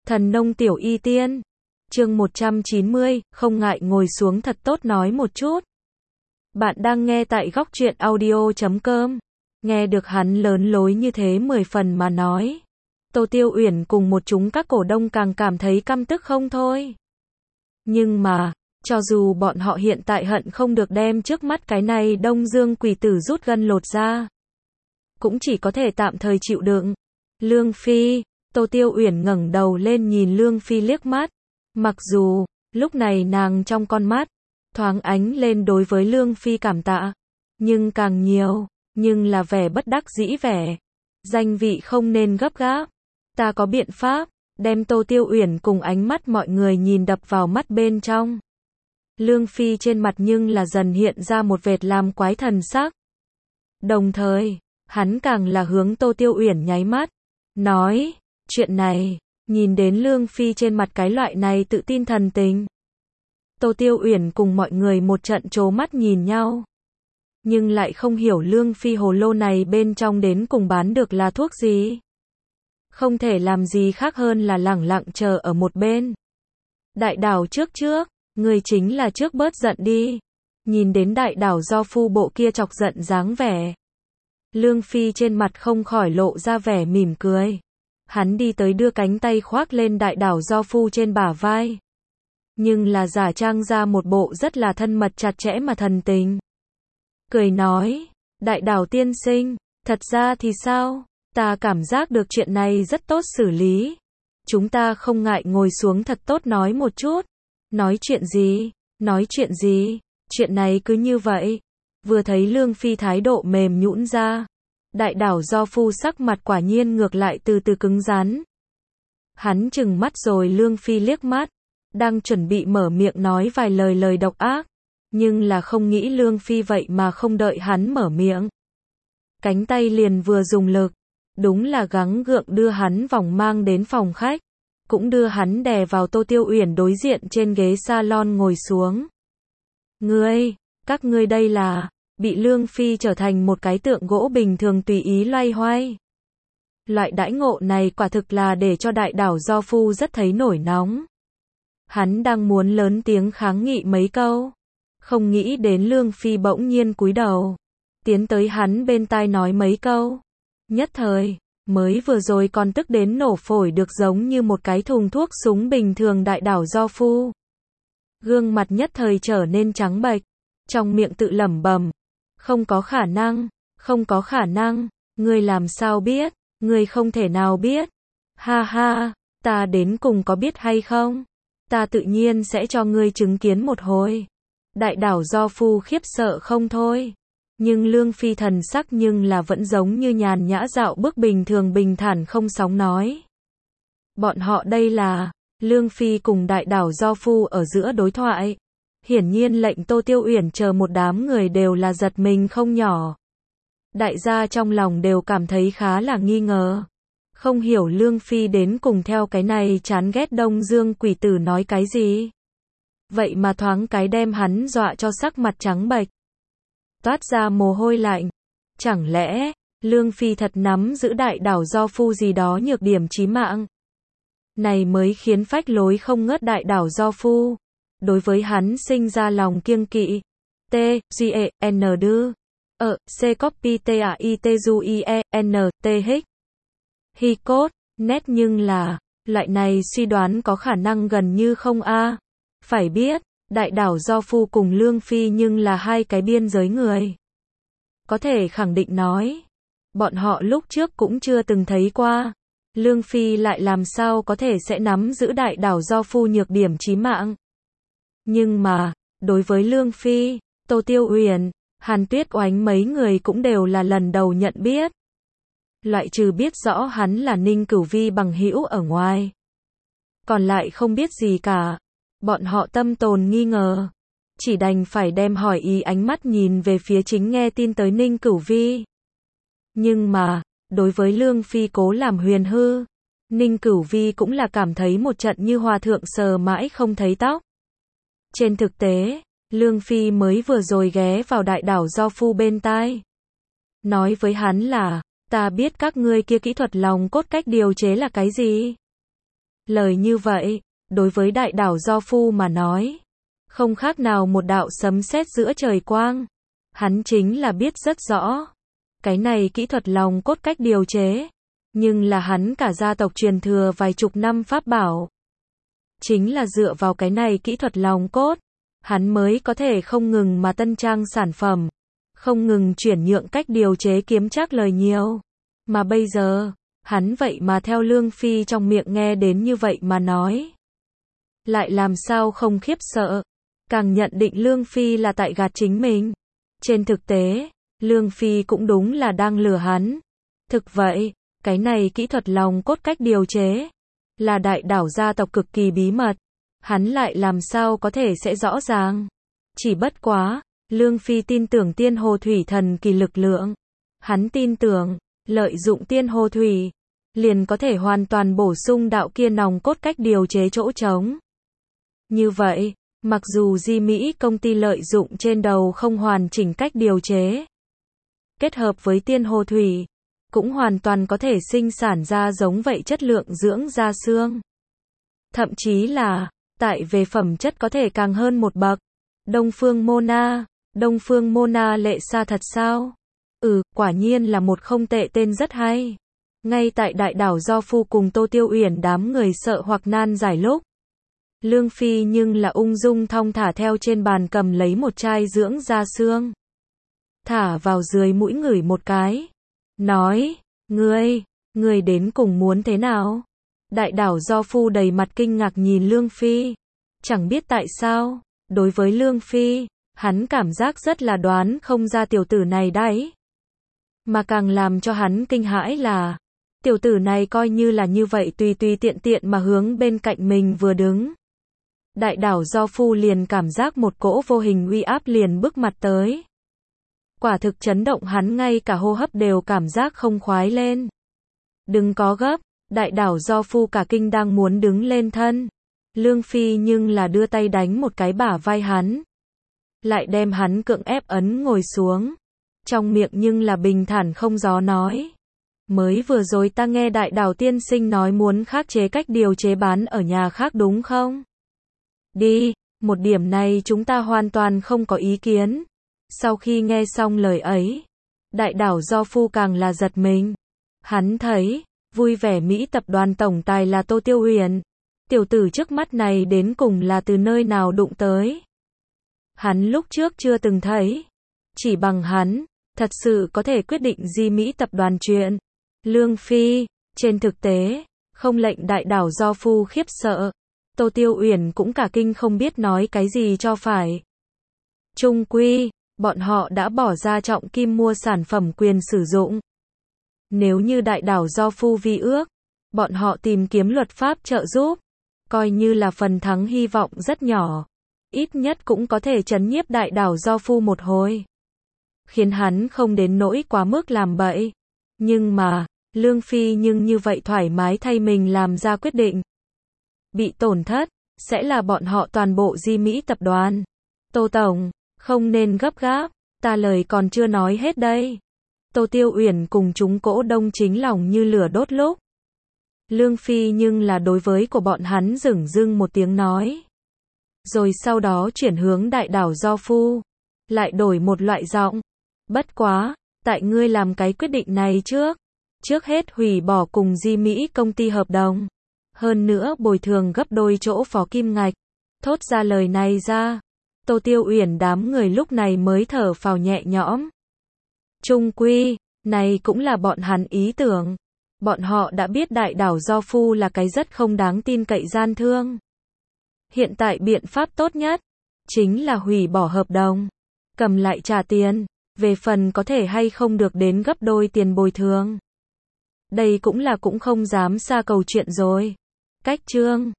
Thần nông tiểu y tiên. Chương 190, không ngại ngồi xuống thật tốt nói một chút. Bạn đang nghe tại góc truyện audio.com. Nghe được hắn lớn lối như thế 10 phần mà nói. Tô Tiêu Uyển cùng một chúng các cổ đông càng cảm thấy căm tức không thôi. Nhưng mà, cho dù bọn họ hiện tại hận không được đem trước mắt cái này Đông Dương quỷ tử rút gân lột ra. Cũng chỉ có thể tạm thời chịu đựng. Lương Phi, Tô Tiêu Uyển ngẩng đầu lên nhìn Lương Phi liếc mắt. Mặc dù, lúc này nàng trong con mắt, thoáng ánh lên đối với Lương Phi cảm tạ. Nhưng càng nhiều, nhưng là vẻ bất đắc dĩ vẻ. Danh vị không nên gấp gáp. Ta có biện pháp, đem Tô Tiêu Uyển cùng ánh mắt mọi người nhìn đập vào mắt bên trong. Lương Phi trên mặt nhưng là dần hiện ra một vệt làm quái thần sắc. Đồng thời, hắn càng là hướng Tô Tiêu Uyển nháy mắt. Nói, chuyện này, nhìn đến Lương Phi trên mặt cái loại này tự tin thần tình. Tô Tiêu Uyển cùng mọi người một trận trố mắt nhìn nhau. Nhưng lại không hiểu Lương Phi hồ lô này bên trong đến cùng bán được là thuốc gì. Không thể làm gì khác hơn là lẳng lặng chờ ở một bên. Đại đảo trước, người chính là trước bớt giận đi. Nhìn đến đại đảo do phu bộ kia chọc giận dáng vẻ. Lương Phi trên mặt không khỏi lộ ra vẻ mỉm cười. Hắn đi tới đưa cánh tay khoác lên đại đảo do phu trên bả vai. Nhưng là giả trang ra một bộ rất là thân mật chặt chẽ mà thần tình. Cười nói, đại đảo tiên sinh, thật ra thì sao? Ta cảm giác được chuyện này rất tốt xử lý. Chúng ta không ngại ngồi xuống thật tốt nói một chút. Nói chuyện gì? Nói chuyện gì? Chuyện này cứ như vậy. Vừa thấy Lương Phi thái độ mềm nhũn ra. Đại đảo do phu sắc mặt quả nhiên ngược lại từ từ cứng rắn. Hắn chừng mắt rồi Lương Phi liếc mắt. Đang chuẩn bị mở miệng nói vài lời độc ác. Nhưng là không nghĩ Lương Phi vậy mà không đợi hắn mở miệng. Cánh tay liền vừa dùng lực. Đúng là gắng gượng đưa hắn vòng mang đến phòng khách. Cũng đưa hắn đè vào Tô Tiêu Uyển đối diện trên ghế salon ngồi xuống. Các ngươi đây là, bị Lương Phi trở thành một cái tượng gỗ bình thường tùy ý loay hoay. Loại đãi ngộ này quả thực là để cho đại đảo do phu rất thấy nổi nóng. Hắn đang muốn lớn tiếng kháng nghị mấy câu. Không nghĩ đến Lương Phi bỗng nhiên cúi đầu. Tiến tới hắn bên tai nói mấy câu. Nhất thời, mới vừa rồi còn tức đến nổ phổi được giống như một cái thùng thuốc súng bình thường đại đảo do phu. Gương mặt nhất thời trở nên trắng bệch. Trong miệng tự lẩm bẩm. Không có khả năng, ngươi làm sao biết, ngươi không thể nào biết. Ha ha, ta đến cùng có biết hay không? Ta tự nhiên sẽ cho ngươi chứng kiến một hồi. Đại đảo do phu khiếp sợ không thôi. Nhưng Lương Phi thần sắc nhưng là vẫn giống như nhàn nhã dạo bước bình thường bình thản không sóng nói. Bọn họ đây là, Lương Phi cùng đại đảo do phu ở giữa đối thoại. Hiển nhiên lệnh Tô Tiêu Uyển chờ một đám người đều là giật mình không nhỏ. Đại gia trong lòng đều cảm thấy khá là nghi ngờ. Không hiểu Lương Phi đến cùng theo cái này chán ghét Đông Dương quỷ tử nói cái gì. Vậy mà thoáng cái đem hắn dọa cho sắc mặt trắng bệch. Toát ra mồ hôi lạnh. Chẳng lẽ, Lương Phi thật nắm giữ đại đảo do phu gì đó nhược điểm chí mạng. Này mới khiến phách lối không ngớt đại đảo do phu. Đối với hắn sinh ra lòng kiêng kỵ. T, G, E, N, D. C, copy, T, A, I, T, U, I, E, N, T, H. Hi cốt, nét nhưng là, loại này suy đoán có khả năng gần như không a. Phải biết, đại đảo do phu cùng Lương Phi nhưng là hai cái biên giới người. Có thể khẳng định nói, bọn họ lúc trước cũng chưa từng thấy qua. Lương Phi lại làm sao có thể sẽ nắm giữ đại đảo do phu nhược điểm chí mạng. Nhưng mà, đối với Lương Phi, Tô Tiêu Uyển, Hàn Tuyết Oánh mấy người cũng đều là lần đầu nhận biết. Loại trừ biết rõ hắn là Ninh Cửu Vi bằng hữu ở ngoài. Còn lại không biết gì cả. Bọn họ tâm tồn nghi ngờ. Chỉ đành phải đem hỏi ý ánh mắt nhìn về phía chính nghe tin tới Ninh Cửu Vi. Nhưng mà, đối với Lương Phi cố làm huyền hư, Ninh Cửu Vi cũng là cảm thấy một trận như hòa thượng sờ mãi không thấy tóc. Trên thực tế, Lương Phi mới vừa rồi ghé vào đại đảo do phu bên tai. Nói với hắn là, ta biết các ngươi kia kỹ thuật lòng cốt cách điều chế là cái gì. Lời như vậy, đối với đại đảo Do Phu mà nói, không khác nào một đạo sấm sét giữa trời quang. Hắn chính là biết rất rõ. Cái này kỹ thuật lòng cốt cách điều chế. Nhưng là hắn cả gia tộc truyền thừa vài chục năm pháp bảo. Chính là dựa vào cái này kỹ thuật lòng cốt. Hắn mới có thể không ngừng mà tân trang sản phẩm. Không ngừng chuyển nhượng cách điều chế kiếm trác lời nhiều. Mà bây giờ, hắn vậy mà theo Lương Phi trong miệng nghe đến như vậy mà nói. Lại làm sao không khiếp sợ. Càng nhận định Lương Phi là tại gạt chính mình. Trên thực tế, Lương Phi cũng đúng là đang lừa hắn. Thực vậy, cái này kỹ thuật lòng cốt cách điều chế, là đại đảo gia tộc cực kỳ bí mật. Hắn lại làm sao có thể sẽ rõ ràng. Chỉ bất quá, Lương Phi tin tưởng tiên hồ thủy thần kỳ lực lượng. Hắn tin tưởng, lợi dụng tiên hồ thủy, liền có thể hoàn toàn bổ sung đạo kia nòng cốt cách điều chế chỗ trống. Như vậy, mặc dù Di Mỹ công ty lợi dụng trên đầu không hoàn chỉnh cách điều chế, kết hợp với tiên hồ thủy, cũng hoàn toàn có thể sinh sản ra giống vậy chất lượng dưỡng da xương. Thậm chí là, tại về phẩm chất có thể càng hơn một bậc. Đông Phương Mona lệ xa thật sao? Quả nhiên là một không tệ tên rất hay. Ngay tại đại đảo Do Phu cùng Tô Tiêu Uyển đám người sợ hoặc nan giải lúc, Lương Phi nhưng là ung dung thong thả theo trên bàn cầm lấy một chai dưỡng da xương. Thả vào dưới mũi ngửi một cái. Nói, ngươi đến cùng muốn thế nào? Đại đảo Do Phu đầy mặt kinh ngạc nhìn Lương Phi. Chẳng biết tại sao, đối với Lương Phi, hắn cảm giác rất là đoán không ra tiểu tử này đấy. Mà càng làm cho hắn kinh hãi là, tiểu tử này coi như là như vậy tùy tiện tiện mà hướng bên cạnh mình vừa đứng. Đại đảo Do Phu liền cảm giác một cỗ vô hình uy áp liền bước mặt tới. Quả thực chấn động hắn ngay cả hô hấp đều cảm giác không khoái lên. Đừng có gấp, đại đảo Do Phu cả kinh đang muốn đứng lên thân. Lương Phi nhưng là đưa tay đánh một cái bả vai hắn. Lại đem hắn cưỡng ép ấn ngồi xuống. Trong miệng nhưng là bình thản không gió nói. Mới vừa rồi ta nghe đại đảo tiên sinh nói muốn khắc chế cách điều chế bán ở nhà khác đúng không? Đi, một điểm này chúng ta hoàn toàn không có ý kiến. Sau khi nghe xong lời ấy, đại đảo Do Phu càng là giật mình. Hắn thấy, vui vẻ Mỹ tập đoàn tổng tài là Tô Tiêu Uyển. Tiểu tử trước mắt này đến cùng là từ nơi nào đụng tới. Hắn lúc trước chưa từng thấy. Chỉ bằng hắn, thật sự có thể quyết định Di Mỹ tập đoàn chuyện. Lương Phi, trên thực tế, không lệnh đại đảo Do Phu khiếp sợ. Tô Tiêu Uyển cũng cả kinh không biết nói cái gì cho phải. Chung quy, bọn họ đã bỏ ra trọng kim mua sản phẩm quyền sử dụng. Nếu như đại đảo Do Phu vi ước, bọn họ tìm kiếm luật pháp trợ giúp, coi như là phần thắng hy vọng rất nhỏ. Ít nhất cũng có thể trấn nhiếp đại đảo Do Phu một hồi. Khiến hắn không đến nỗi quá mức làm bậy. Nhưng mà, Lương Phi nhưng như vậy thoải mái thay mình làm ra quyết định. Bị tổn thất, sẽ là bọn họ toàn bộ Di Mỹ tập đoàn. Tô Tổng, không nên gấp gáp, ta lời còn chưa nói hết đây. Tô Tiêu Uyển cùng chúng cổ đông chính lòng như lửa đốt lúc. Lương Phi nhưng là đối với của bọn hắn dửng dưng một tiếng nói. Rồi sau đó chuyển hướng đại đảo Do Phu. Lại đổi một loại giọng. Bất quá, tại ngươi làm cái quyết định này trước. Trước hết hủy bỏ cùng Di Mỹ công ty hợp đồng. Hơn nữa bồi thường gấp đôi chỗ phó kim ngạch. Thốt ra lời này ra. Tô Tiêu Uyển đám người lúc này mới thở phào nhẹ nhõm. Chung quy, này cũng là bọn hắn ý tưởng. Bọn họ đã biết đại đảo Do Phu là cái rất không đáng tin cậy gian thương. Hiện tại biện pháp tốt nhất, chính là hủy bỏ hợp đồng. Cầm lại trả tiền, về phần có thể hay không được đến gấp đôi tiền bồi thường. Đây cũng không dám xa cầu chuyện rồi. Cách chương